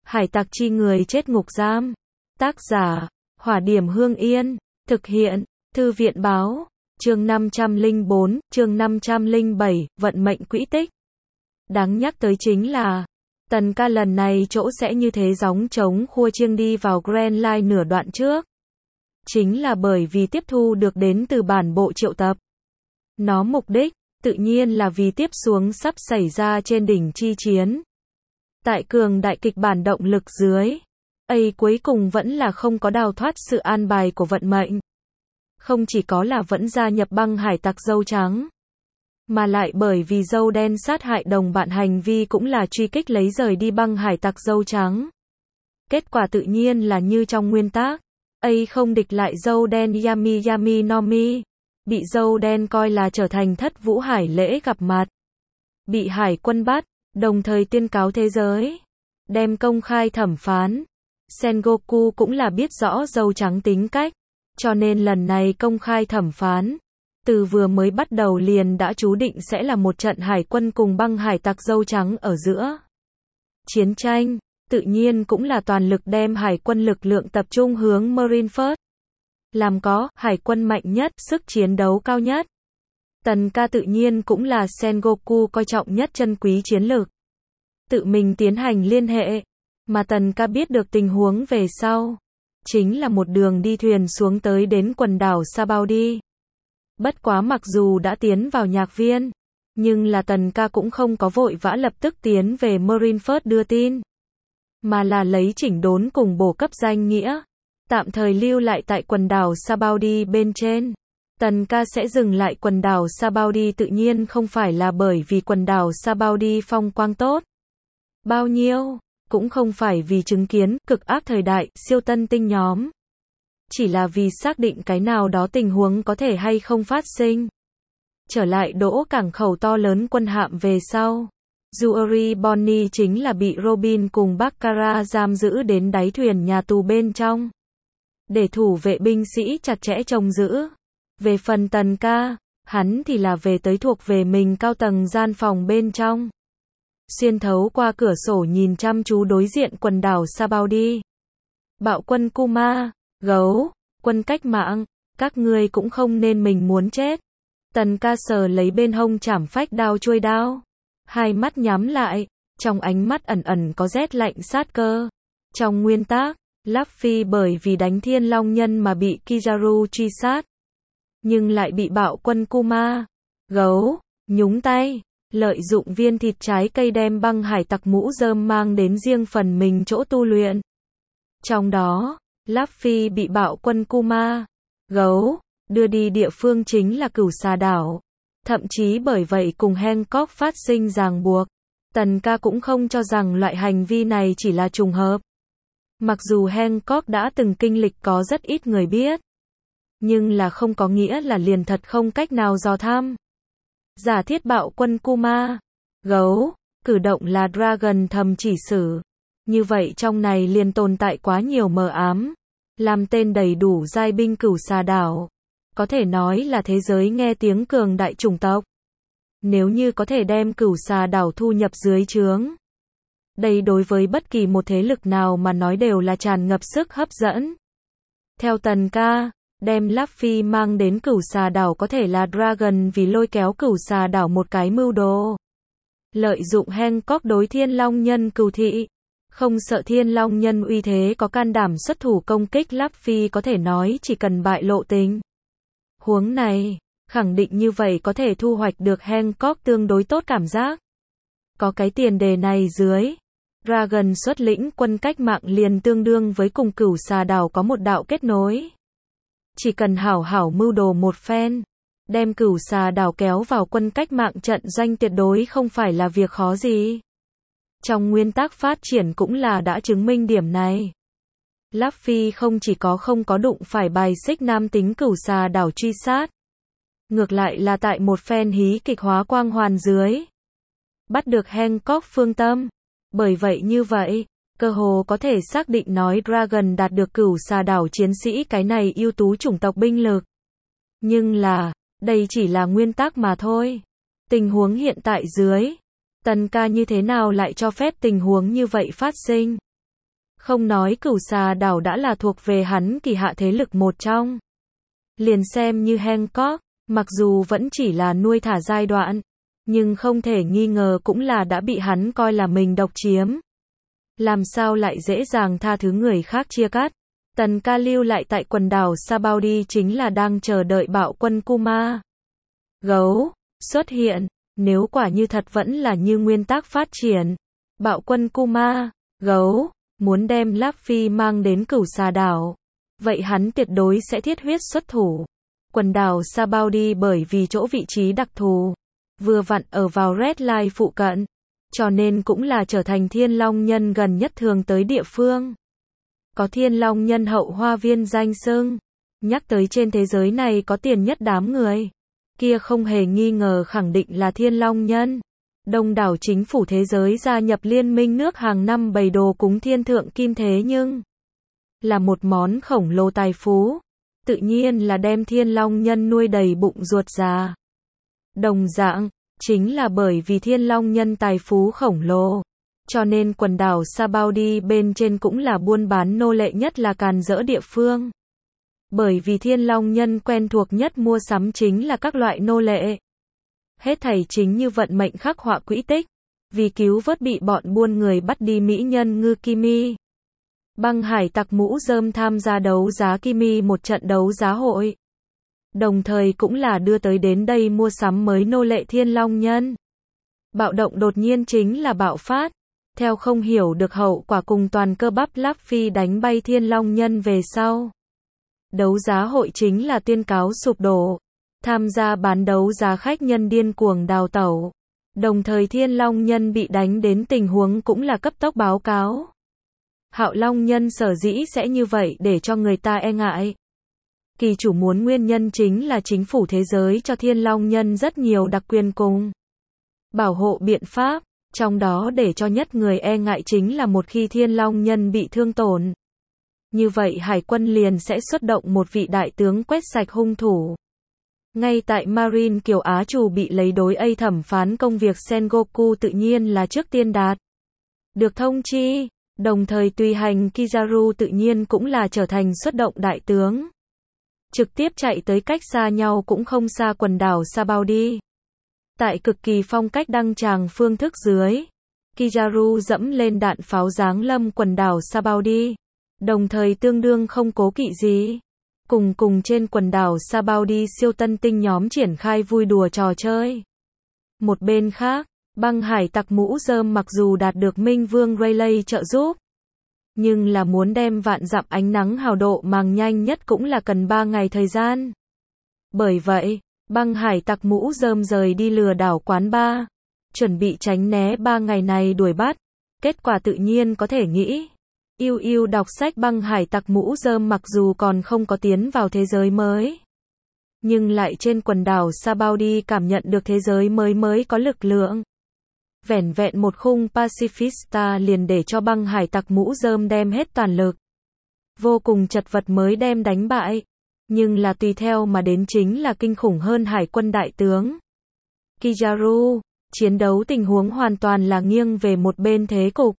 Hải tặc chi người chết ngục giam. Tác giả, Hỏa Điểm Hương Yên. Thực hiện, Thư viện Báo. Chương 504, chương 507, vận mệnh quỹ tích. Đáng nhắc tới chính là, Tần ca lần này chỗ sẽ như thế gióng trống khua chiêng đi vào Grand Line nửa đoạn trước. Chính là bởi vì tiếp thu được đến từ bản bộ triệu tập. Nó mục đích, tự nhiên là vì tiếp xuống sắp xảy ra trên đỉnh chi chiến. Tại cường đại kịch bản động lực dưới, cuối cùng vẫn là không có đào thoát sự an bài của vận mệnh. Không chỉ có là vẫn gia nhập băng hải tặc dâu trắng, mà lại bởi vì dâu đen sát hại đồng bạn hành vi cũng là truy kích lấy rời đi băng hải tặc dâu trắng. Kết quả tự nhiên là như trong nguyên tác, không địch lại dâu đen Yami Yami no Mi, bị dâu đen coi là trở thành thất vũ hải lễ gặp mặt. Bị hải quân bắt, đồng thời tuyên cáo thế giới, đem công khai thẩm phán. Sengoku cũng là biết rõ dâu trắng tính cách, cho nên lần này công khai thẩm phán, từ vừa mới bắt đầu liền đã chú định sẽ là một trận hải quân cùng băng hải tặc dâu trắng ở giữa. Chiến tranh, tự nhiên cũng là toàn lực đem hải quân lực lượng tập trung hướng Marineford. Làm có, hải quân mạnh nhất, sức chiến đấu cao nhất. Tần ca tự nhiên cũng là Sengoku coi trọng nhất chân quý chiến lược. Tự mình tiến hành liên hệ, mà Tần ca biết được tình huống về sau, chính là một đường đi thuyền xuống tới đến quần đảo Sabaody. Bất quá mặc dù đã tiến vào nhạc viên, nhưng là Tần ca cũng không có vội vã lập tức tiến về Marineford đưa tin, mà là lấy chỉnh đốn cùng bổ cấp danh nghĩa, tạm thời lưu lại tại quần đảo Sabaody bên trên. Tần ca sẽ dừng lại quần đảo Sabaody tự nhiên không phải là bởi vì quần đảo Sabaody phong quang tốt bao nhiêu, cũng không phải vì chứng kiến cực ác thời đại siêu tân tinh nhóm, chỉ là vì xác định cái nào đó tình huống có thể hay không phát sinh. Trở lại đỗ cảng khẩu to lớn quân hạm về sau, Yuri Bonnie chính là bị Robin cùng Baccarat giam giữ đến đáy thuyền nhà tù bên trong, để thủ vệ binh sĩ chặt chẽ trông giữ. Về phần Tần ca, hắn thì là về tới thuộc về mình cao tầng gian phòng bên trong, xuyên thấu qua cửa sổ nhìn chăm chú đối diện quần đảo Sabaody. Bạo quân Kuma, gấu, quân cách mạng, các ngươi cũng không nên mình muốn chết. Tần ca sờ lấy bên hông chảm phách đao chuôi đao, hai mắt nhắm lại, trong ánh mắt ẩn ẩn có rét lạnh sát cơ. Trong nguyên tác, Luffy bởi vì đánh Thiên Long Nhân mà bị Kizaru truy sát, nhưng lại bị bạo quân Kuma, gấu, nhúng tay, lợi dụng viên thịt trái cây đem băng hải tặc mũ rơm mang đến riêng phần mình chỗ tu luyện. Trong đó, Luffy bị bạo quân Kuma, gấu, đưa đi địa phương chính là Cửu Xà đảo. Thậm chí bởi vậy cùng Hancock phát sinh ràng buộc. Tần ca cũng không cho rằng loại hành vi này chỉ là trùng hợp. Mặc dù Hancock đã từng kinh lịch có rất ít người biết, nhưng là không có nghĩa là liền thật không cách nào dò thăm. Giả thiết bạo quân Kuma, gấu, cử động là Dragon thầm chỉ xử. Như vậy trong này liền tồn tại quá nhiều mờ ám. Làm tên đầy đủ giai binh Cửu Xà đảo, có thể nói là thế giới nghe tiếng cường đại chủng tộc. Nếu như có thể đem Cửu Xà đảo thu nhập dưới trướng, đây đối với bất kỳ một thế lực nào mà nói đều là tràn ngập sức hấp dẫn. Theo Tần ca, đem Luffy mang đến Cửu Xà đảo có thể là Dragon vì lôi kéo Cửu Xà đảo một cái mưu đồ. Lợi dụng Hancock đối Thiên Long Nhân cừu thị, không sợ Thiên Long Nhân uy thế có can đảm xuất thủ công kích Luffy, có thể nói chỉ cần bại lộ tình huống này, khẳng định như vậy có thể thu hoạch được Hancock tương đối tốt cảm giác. Có cái tiền đề này dưới, Dragon xuất lĩnh quân cách mạng liền tương đương với cùng Cửu Xà đảo có một đạo kết nối. Chỉ cần hảo hảo mưu đồ một phen, đem Cửu Xà đảo kéo vào quân cách mạng trận doanh tuyệt đối không phải là việc khó gì. Trong nguyên tác phát triển cũng là đã chứng minh điểm này. Luffy không chỉ không có đụng phải bài xích nam tính Cửu Xà đảo truy sát, ngược lại là tại một phen hí kịch hóa quang hoàn dưới, bắt được Hancock phương tâm. Bởi vậy như vậy, cơ hồ có thể xác định nói Dragon đạt được Cửu Xà đảo chiến sĩ cái này ưu tú chủng tộc binh lực. Nhưng là, đây chỉ là nguyên tắc mà thôi. Tình huống hiện tại dưới, Tần ca như thế nào lại cho phép tình huống như vậy phát sinh? Không nói Cửu Xà đảo đã là thuộc về hắn kỳ hạ thế lực một trong. Liền xem như Hancock, mặc dù vẫn chỉ là nuôi thả giai đoạn, nhưng không thể nghi ngờ cũng là đã bị hắn coi là mình độc chiếm. Làm sao lại dễ dàng tha thứ người khác chia cắt. Tần Ca lưu lại tại quần đảo Sabaudi chính là đang chờ đợi bạo quân Kuma Gấu xuất hiện. Nếu quả như thật vẫn là như nguyên tắc phát triển, bạo quân Kuma Gấu muốn đem Luffy mang đến Cửu Xà đảo, vậy hắn tuyệt đối sẽ thiết huyết xuất thủ. Quần đảo Sabaudi bởi vì chỗ vị trí đặc thù, vừa vặn ở vào Red Line phụ cận, cho nên cũng là trở thành Thiên Long Nhân gần nhất thường tới địa phương. Có Thiên Long Nhân hậu hoa viên danh xưng, nhắc tới trên thế giới này có tiền nhất đám người, kia không hề nghi ngờ khẳng định là Thiên Long Nhân. Đông đảo chính phủ thế giới gia nhập liên minh nước hàng năm bày đồ cúng thiên thượng kim thế nhưng là một món khổng lồ tài phú, tự nhiên là đem Thiên Long Nhân nuôi đầy bụng ruột già. Đồng dạng, chính là bởi vì Thiên Long Nhân tài phú khổng lồ, cho nên quần đảo Sabaudi bên trên cũng là buôn bán nô lệ nhất là càn rỡ địa phương. Bởi vì Thiên Long Nhân quen thuộc nhất mua sắm chính là các loại nô lệ. Hết thảy chính như vận mệnh khắc họa quỹ tích, vì cứu vớt bị bọn buôn người bắt đi mỹ nhân ngư Kimi. Băng hải tặc mũ rơm tham gia đấu giá Kimi một trận đấu giá hội. Đồng thời cũng là đưa tới đến đây mua sắm mới nô lệ Thiên Long Nhân. Bạo động đột nhiên chính là bạo phát, theo không hiểu được hậu quả cùng toàn cơ bắp Luffy đánh bay Thiên Long Nhân về sau. Đấu giá hội chính là tuyên cáo sụp đổ. Tham gia bán đấu giá khách nhân điên cuồng đào tẩu. Đồng thời Thiên Long Nhân bị đánh đến tình huống cũng là cấp tốc báo cáo. Hạo Long Nhân sở dĩ sẽ như vậy để cho người ta e ngại. Kỳ chủ muốn nguyên nhân chính là chính phủ thế giới cho Thiên Long Nhân rất nhiều đặc quyền cùng bảo hộ biện pháp, trong đó để cho nhất người e ngại chính là một khi Thiên Long Nhân bị thương tổn. Như vậy hải quân liền sẽ xuất động một vị đại tướng quét sạch hung thủ. Ngay tại Marine Kiều Á Trù bị lấy đối A thẩm phán công việc Sengoku tự nhiên là trước tiên đạt được thông chi, đồng thời tùy hành Kizaru tự nhiên cũng là trở thành xuất động đại tướng. Trực tiếp chạy tới cách xa nhau cũng không xa quần đảo Sabaudi. Tại cực kỳ phong cách đăng tràng phương thức dưới, Kizaru dẫm lên đạn pháo giáng lâm quần đảo Sabaudi, đồng thời tương đương không cố kỵ gì. Cùng trên quần đảo Sabaudi siêu tân tinh nhóm triển khai vui đùa trò chơi. Một bên khác, băng hải tặc mũ rơm mặc dù đạt được Minh Vương Rayleigh trợ giúp, nhưng là muốn đem vạn dặm ánh nắng hào độ màng nhanh nhất cũng là cần 3 ngày thời gian. Bởi vậy, băng hải tặc mũ rơm rời đi lừa đảo quán bar, chuẩn bị tránh né 3 ngày này đuổi bắt. Kết quả tự nhiên có thể nghĩ. Yêu đọc sách băng hải tặc mũ rơm mặc dù còn không có tiến vào thế giới mới, nhưng lại trên quần đảo Sabaudi cảm nhận được thế giới mới có lực lượng. Vẻn vẹn một khung Pacifista liền để cho băng hải tặc mũ rơm đem hết toàn lực. Vô cùng chật vật mới đem đánh bại. Nhưng là tùy theo mà đến chính là kinh khủng hơn hải quân đại tướng Kizaru. Chiến đấu tình huống hoàn toàn là nghiêng về một bên thế cục.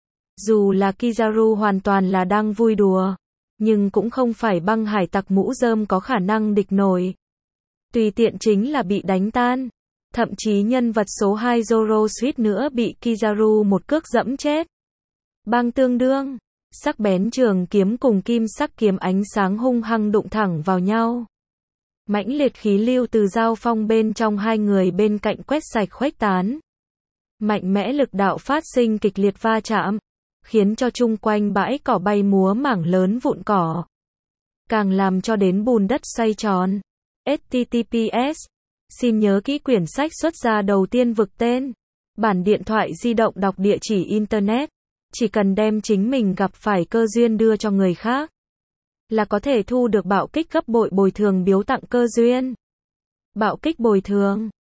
Dù là Kizaru hoàn toàn là đang vui đùa, nhưng cũng không phải băng hải tặc mũ rơm có khả năng địch nổi. Tùy tiện chính là bị đánh tan. Thậm chí nhân vật số 2 Zoro suýt nữa bị Kizaru một cước dẫm chết. Băng tương đương, sắc bén trường kiếm cùng kim sắc kiếm ánh sáng hung hăng đụng thẳng vào nhau. Mãnh liệt khí lưu từ giao phong bên trong hai người bên cạnh quét sạch khuếch tán. Mạnh mẽ lực đạo phát sinh kịch liệt va chạm, khiến cho chung quanh bãi cỏ bay múa mảng lớn vụn cỏ. Càng làm cho đến bùn đất xoay tròn. HTTPS. Xin nhớ kỹ quyển sách xuất ra đầu tiên vực tên. Bản điện thoại di động đọc địa chỉ Internet. Chỉ cần đem chính mình gặp phải cơ duyên đưa cho người khác, là có thể thu được bạo kích gấp bội bồi thường biếu tặng cơ duyên. Bạo kích bồi thường.